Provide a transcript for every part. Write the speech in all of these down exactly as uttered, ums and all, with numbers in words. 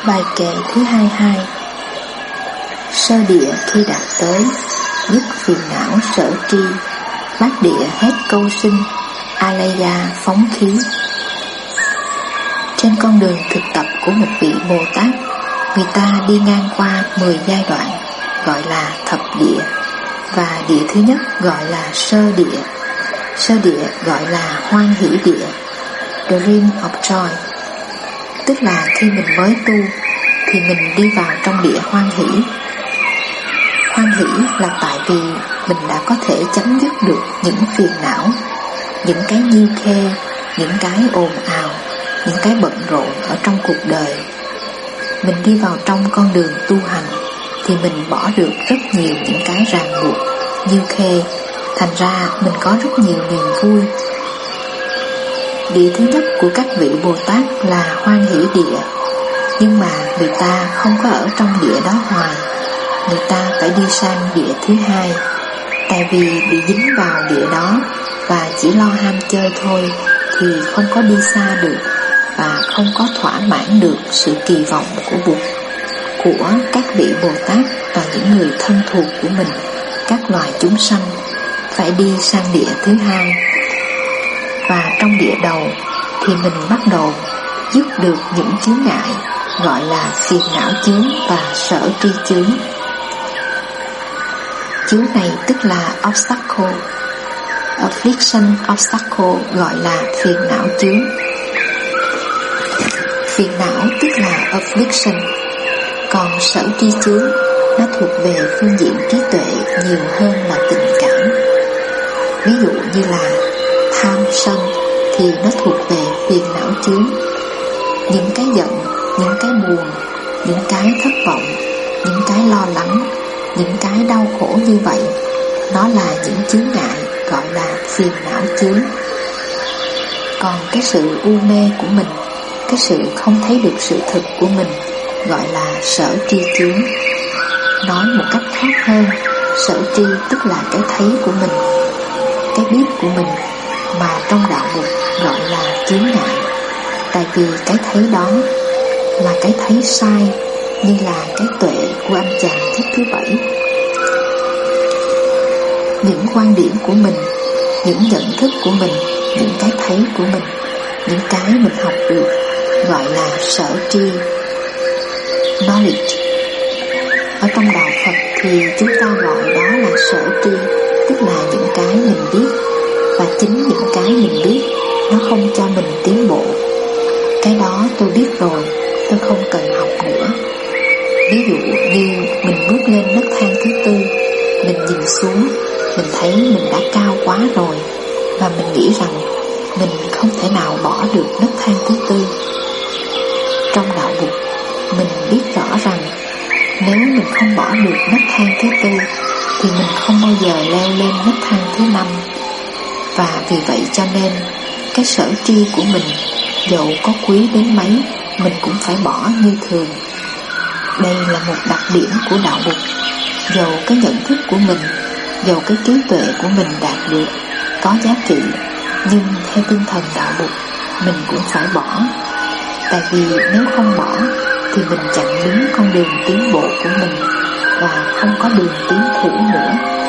Bài kệ thứ hai mươi hai. Sơ địa khi đạt tới, dứt phiền não sở tri, bát địa hết câu sinh, Alaya phóng khí. Trên con đường thực tập của một vị Bồ Tát, người ta đi ngang qua mười giai đoạn, gọi là thập địa, và địa thứ nhất gọi là sơ địa. Sơ địa gọi là hoan hỷ địa, Dream of Joy. Tức là khi mình mới tu thì mình đi vào trong địa hoan hỷ. Hoan hỷ là tại vì mình đã có thể chấm dứt được những phiền não, những cái nhiêu khê, những cái ồn ào, những cái bận rộn ở trong cuộc đời. Mình đi vào trong con đường tu hành thì mình bỏ được rất nhiều những cái ràng buộc, nhiêu khê. Thành ra mình có rất nhiều niềm vui. Địa thứ nhất của các vị Bồ Tát là hoan hỷ địa, nhưng mà người ta không có ở trong địa đó hoài. Người ta phải đi sang địa thứ hai, tại vì bị dính vào địa đó và chỉ lo ham chơi thôi thì không có đi xa được, và không có thỏa mãn được sự kỳ vọng của Bụt, của các vị Bồ Tát và những người thân thuộc của mình, các loài chúng sanh. Phải đi sang địa thứ hai. Và trong địa đầu thì mình bắt đầu dứt được những chướng ngại, gọi là phiền não chướng và sở tri chướng. Chướng này tức là obstacle, affliction obstacle gọi là phiền não chướng. Phiền não tức là affliction, còn sở tri chướng nó thuộc về phương diện trí tuệ nhiều hơn là tình cảm. Ví dụ như là tham sân thì nó thuộc về phiền não chướng. Những cái giận, những cái buồn, những cái thất vọng, những cái lo lắng, những cái đau khổ như vậy, nó là những chướng ngại gọi là phiền não chướng. Còn cái sự u mê của mình, cái sự không thấy được sự thực của mình, gọi là sở tri chướng. Nói một cách khác hơn, sở tri tức là cái thấy của mình, cái biết của mình, mà trong đạo Bụt gọi là chướng ngại. Tại vì cái thấy đó là cái thấy sai, như là cái tuệ của anh chàng thích thứ bảy. Những quan điểm của mình, những nhận thức của mình, những cái thấy của mình, những cái mình học được, gọi là sở tri, knowledge. Ở trong đạo Phật thì chúng ta gọi đó là sở tri, tức là những cái mình biết. Và chính những cái mình biết nó không cho mình tiến bộ. Cái đó tôi biết rồi, tôi không cần học nữa. Ví dụ như mình bước lên nấc thang thứ tư, mình nhìn xuống, mình thấy mình đã cao quá rồi, và mình nghĩ rằng mình không thể nào bỏ được nấc thang thứ tư. Trong đạo Bụt, mình biết rõ rằng nếu mình không bỏ được nấc thang thứ tư thì mình không bao giờ leo lên nấc thang thứ năm. Và vì vậy cho nên cái sở tri của mình, dẫu có quý đến mấy, mình cũng phải bỏ như thường. Đây là một đặc điểm của đạo Bụt. Dẫu cái nhận thức của mình, dẫu cái trí tuệ của mình đạt được có giá trị, nhưng theo tinh thần đạo Bụt, mình cũng phải bỏ. Tại vì nếu không bỏ thì mình chặn đứng con đường tiến bộ của mình, và không có đường tiến thủ nữa.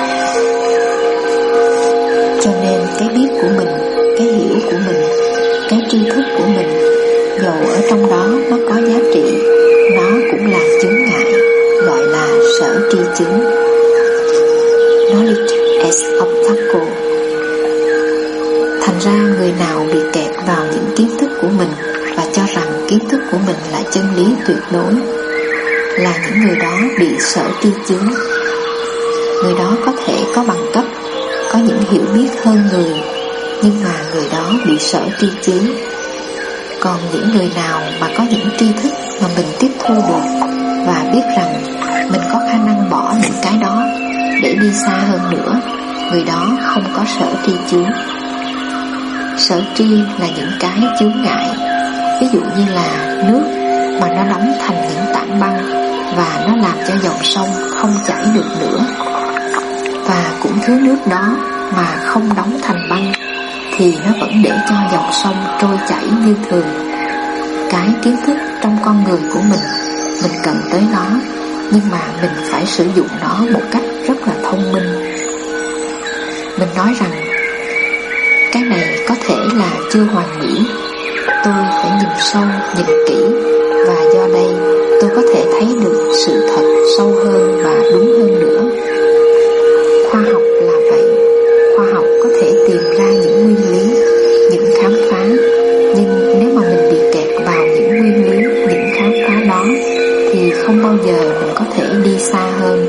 Cho nên cái biết của mình, cái hiểu của mình, cái tri thức của mình, dầu ở trong đó nó có giá trị, nó cũng là chướng ngại, gọi là sở tri chướng. Knowledge as obstacle. Thành ra người nào bị kẹt vào những kiến thức của mình và cho rằng kiến thức của mình là chân lý tuyệt đối, là những người đó bị sở tri chướng. Người đó có thể có bằng cấp, có những hiểu biết hơn người, nhưng mà người đó bị sở tri chướng. Còn những người nào mà có những tri thức mà mình tiếp thu được và biết rằng mình có khả năng bỏ những cái đó để đi xa hơn nữa, người đó không có sở tri chướng. Sở tri là những cái chướng ngại. Ví dụ như là nước mà nó đóng thành những tảng băng và nó làm cho dòng sông không chảy được nữa. Và cũng thứ nước đó mà không đóng thành băng thì nó vẫn để cho dòng sông trôi chảy như thường. Cái kiến thức trong con người của mình. Mình cần tới nó, nhưng mà mình phải sử dụng nó một cách rất là thông minh. Mình nói rằng cái này có thể là chưa hoàn mỹ. Tôi phải nhìn sâu, nhìn kỹ, và do đây tôi có thể thấy được sự thật sâu hơn và đúng hơn nữa. Khoa học là vậy. Khoa học có thể tìm ra những nguyên lý, những khám phá, nhưng nếu mà mình bị kẹt vào những nguyên lý, những khám phá đó, thì không bao giờ mình có thể đi xa hơn.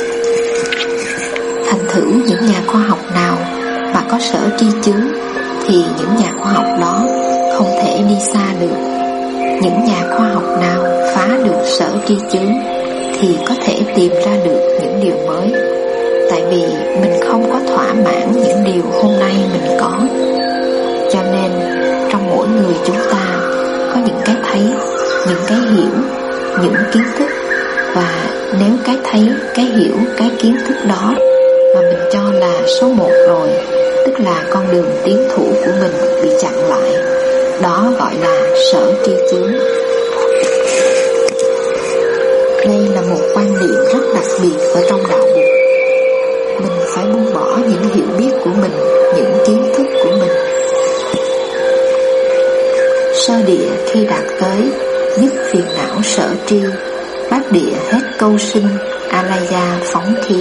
Thành thử những nhà khoa học nào mà có sở tri chứng thì những nhà khoa học đó không thể đi xa được. Những nhà khoa học nào phá được sở tri chứng thì có thể tìm ra được những điều mới. Tại vì mình không có thỏa mãn những điều hôm nay mình có. Cho nên trong mỗi người chúng ta có những cái thấy, những cái hiểu, những kiến thức. Và nếu cái thấy, cái hiểu, cái kiến thức đó mà mình cho là số một rồi, tức là con đường tiến thủ của mình bị chặn lại. Đó gọi là sở tri chướng. Đây là một quan điểm rất đặc biệt ở trong đạo Phật. Mình phải buông bỏ những hiểu biết của mình, những kiến thức của mình. Sơ địa khi đạt tới, dứt phiền não sở tri, bát địa hết câu sinh, alaya phóng khí.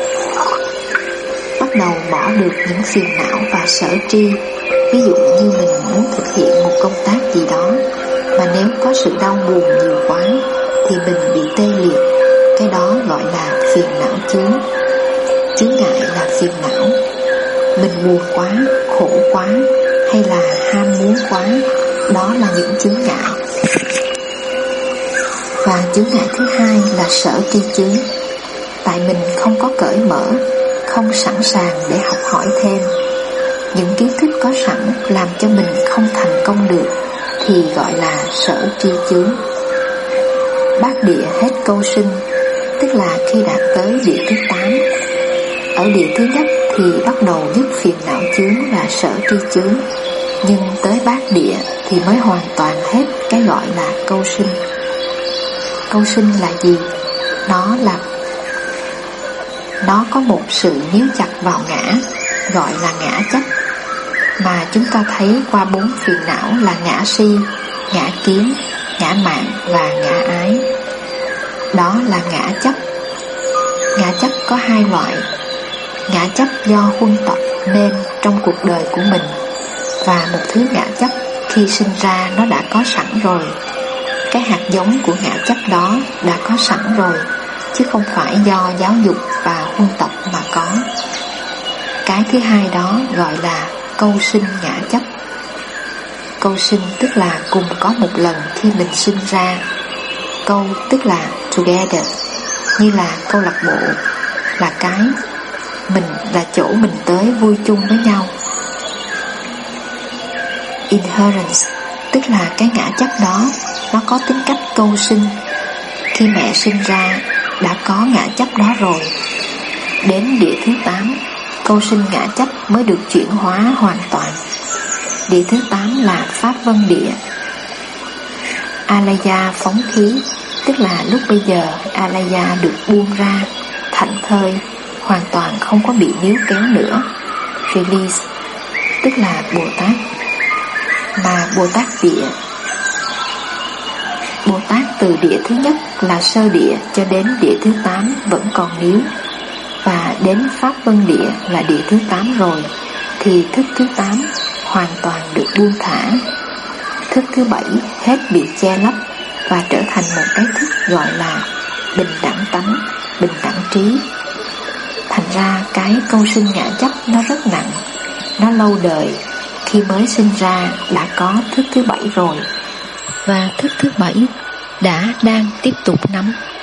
Bắt đầu bỏ được những phiền não và sở tri. Ví dụ như mình muốn thực hiện một công tác gì đó, mà nếu có sự đau buồn nhiều quá thì mình bị tê liệt. Cái đó gọi là phiền não chướng. Chướng ngại là phiền não. Mình buồn quá, khổ quá, hay là ham muốn quá, đó là những chướng ngại. Và chướng ngại thứ hai là sở tri chướng. Tại mình không có cởi mở, không sẵn sàng để học hỏi thêm. Những kiến thức có sẵn làm cho mình không thành công được thì gọi là sở tri chướng. Bát địa hết câu sinh, tức là khi đạt tới địa thứ tám. Ở địa thứ nhất thì bắt đầu dứt phiền não chướng là sở tri chướng, nhưng tới bát địa thì mới hoàn toàn hết cái gọi là câu sinh. Câu sinh là gì? Nó là Nó có một sự níu chặt vào ngã, gọi là ngã chấp, mà chúng ta thấy qua bốn phiền não là ngã si, ngã kiến, ngã mạn và ngã ái. Đó là ngã chấp. Ngã chấp có hai loại. Ngã chấp do huân tập nên trong cuộc đời của mình, và một thứ ngã chấp khi sinh ra nó đã có sẵn rồi. Cái hạt giống của ngã chấp đó đã có sẵn rồi, chứ không phải do giáo dục và huân tập mà có. Cái thứ hai đó gọi là câu sinh ngã chấp. Câu sinh tức là cùng có một lần khi mình sinh ra. Câu tức là together, như là câu lạc bộ, là cái, mình là chỗ mình tới vui chung với nhau. Inherence tức là cái ngã chấp đó, nó có tính cách câu sinh. Khi mẹ sinh ra đã có ngã chấp đó rồi. Đến địa thứ tám, câu sinh ngã chấp mới được chuyển hóa hoàn toàn. Địa thứ tám là Pháp Vân Địa. Alaya phóng khí, tức là lúc bây giờ Alaya được buông ra, thảnh thơi, hoàn toàn không có bị níu kéo nữa. Release, tức là Bồ Tát. Mà Bồ Tát địa, Bồ Tát từ địa thứ nhất là sơ địa cho đến địa thứ tám vẫn còn níu, và đến Pháp Vân Địa là địa thứ tám rồi, thì thức thứ tám hoàn toàn được buông thả. Thức thứ bảy hết bị che lấp và trở thành một cái thức gọi là bình đẳng tánh, bình đẳng trí. Thành ra cái câu sinh ngã chấp nó rất nặng, nó lâu đời. Khi mới sinh ra đã có thức thứ bảy rồi, và thức thứ bảy đã đang tiếp tục nắm.